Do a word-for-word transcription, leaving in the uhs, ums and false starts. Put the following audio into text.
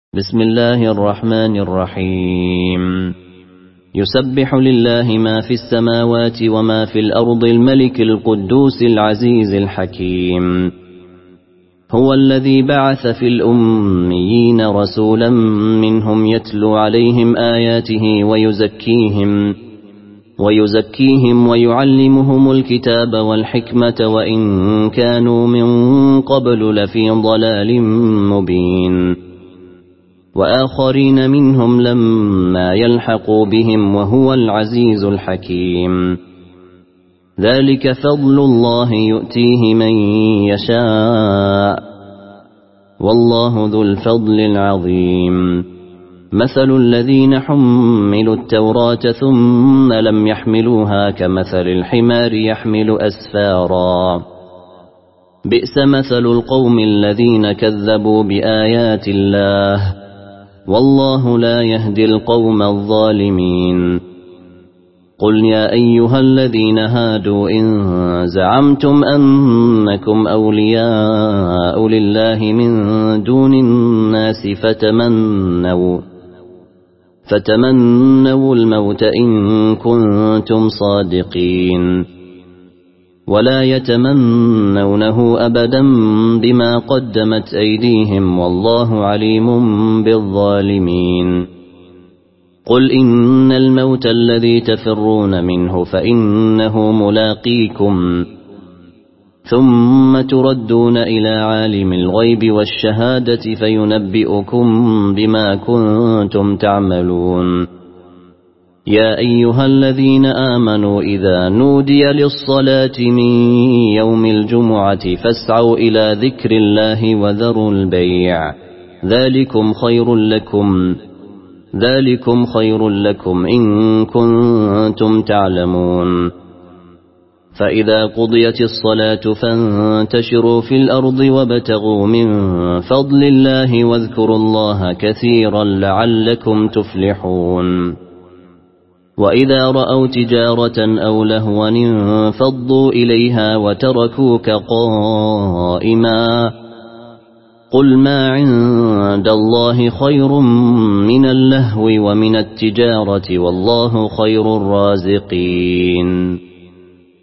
بسم الله الرحمن الرحيم يسبح لله ما في السماوات وما في الأرض الملك القدوس العزيز الحكيم هو الذي بعث في الأميين رسولا منهم يتلو عليهم آياته ويزكيهم ويزكيهم ويعلمهم الكتاب والحكمة وإن كانوا من قبل لفي ضلال مبين وآخرين منهم لما يلحقوا بهم وهو العزيز الحكيم ذلك فضل الله يؤتيه من يشاء والله ذو الفضل العظيم مثل الذين حملوا التوراة ثم لم يحملوها كمثل الحمار يحمل أسفارا بئس مثل القوم الذين كذبوا بآيات الله والله لا يهدي القوم الظالمين قل يا أيها الذين هادوا إن زعمتم أنكم أولياء لله من دون الناس فتمنوا فتمنوا الموت إن كنتم صادقين ولا يتمنونه أبدا بما قدمت أيديهم والله عليم بالظالمين قل إن الموت الذي تفرون منه فإنه ملاقيكم ثم تردون إلى عالم الغيب والشهادة فينبئكم بما كنتم تعملون يا أيها الذين آمنوا إذا نودي للصلاة من يوم الجمعة فاسعوا إلى ذكر الله وذروا البيع ذلكم خير لكم ذلكم خير لكم إن كنتم تعلمون فإذا قضيت الصلاة فانتشروا في الأرض وابتغوا من فضل الله واذكروا الله كثيرا لعلكم تفلحون وإذا رأوا تجارة أو لهوا انفضوا إليها وتركوك قائما قل ما عند الله خير من اللهو ومن التجارة والله خير الرازقين